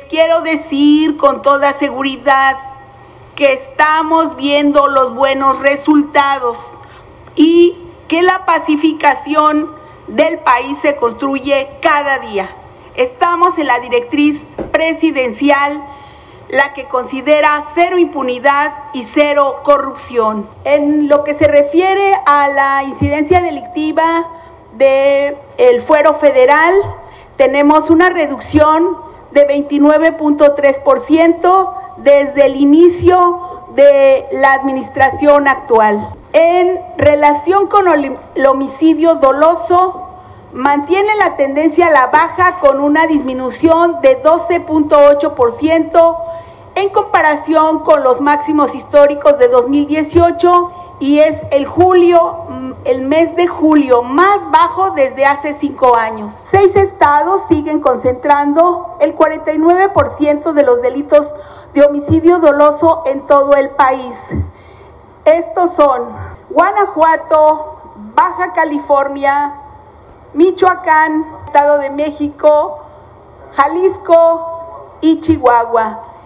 quiero decir con toda seguridad que estamos viendo los buenos resultados y que la pacificación del país se construye cada día. Estamos en la directriz presidencial, la que considera cero impunidad y cero corrupción. En lo que se refiere a la incidencia delictiva del fuero federal, tenemos una reducción de 29.3% desde el inicio de la administración actual. En relación con el homicidio doloso, mantiene la tendencia a la baja con una disminución de 12.8% en comparación con los máximos históricos de 2018 y es el mes de julio más bajo desde hace 5 años. 6 estados siguen concentrando el 49% de los delitos de homicidio doloso en todo el país. Estos son Guanajuato, Baja California, Michoacán, Estado de México, Jalisco y Chihuahua.